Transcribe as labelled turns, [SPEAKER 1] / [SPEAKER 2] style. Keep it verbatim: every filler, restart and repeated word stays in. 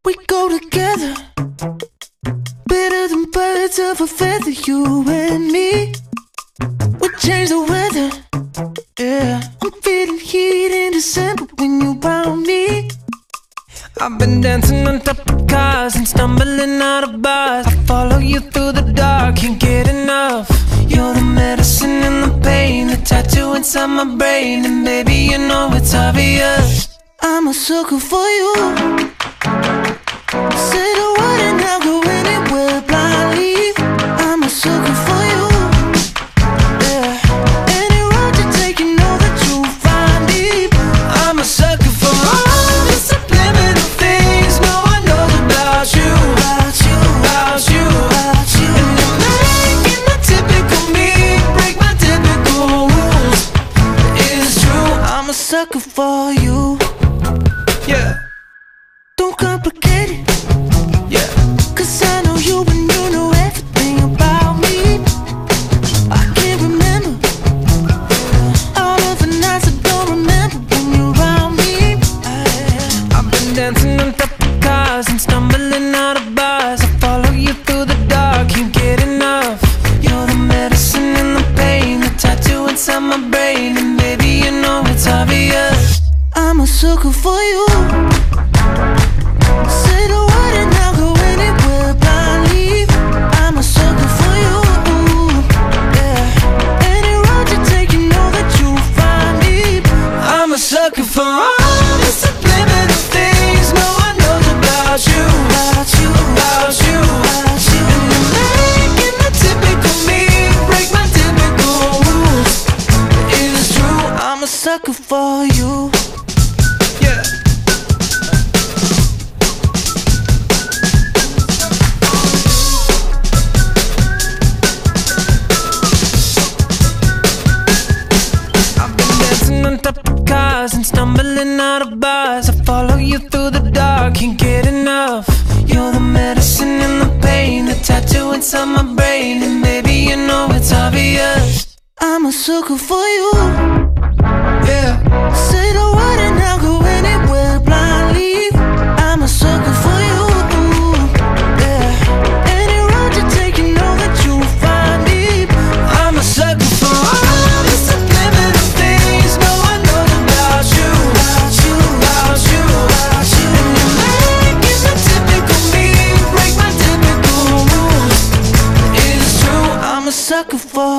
[SPEAKER 1] We go together, better than birds of a feather, you and me. We change the weather, yeah. I'm feeling heat in December when you found me. I've been dancing on top of cars and stumbling out of bars. I follow you through the dark, can't get enough. You're the medicine and the pain, the tattoo inside my brain. And baby, you know it's obvious, I'm a sucker for you. Say the word and I'll go anywhere blindly. I'm a sucker for you, yeah. Any road you take, you know that you'll find me. I'm a sucker for all the subliminal things no one knows about you, about you, about you, about you. And you're making the typical me break my typical rules. It's true, I'm a sucker for you, yeah. Don't complicate it, yeah. Cause I know you and you know everything about me. I can't remember all of the nights I don't remember when you're around me. I've been dancing on top of cars and stumbling out of bars. I follow you through the dark, can't get enough. You're the medicine and the pain, the tattoo inside my brain. And baby, you know it's obvious, I'm a sucker for you. Say the word and I'll go anywhere blindly. I'm a sucker for you, yeah. Any road you take, you know that you'll find me. I'm a sucker for all the subliminal things no one knows about you, about you, about you, about you. And you're making the typical me break my typical rules. It's true, I'm a sucker for you, yeah. On top of cars and stumbling out of bars. I follow you through the dark, can't get enough. You're the medicine and the pain, the tattoo inside my brain. And baby, you know it's obvious, I'm a sucker for you, yeah. Say the word and I'll go anywhere blindly. I'm a sucker for you, yeah. Any road you take, you know that you'll find me. I'm a sucker for all the subliminal things no one knows about you, about you, about you, about you. And you're making the typical me break my typical rules. It's true, I'm a sucker for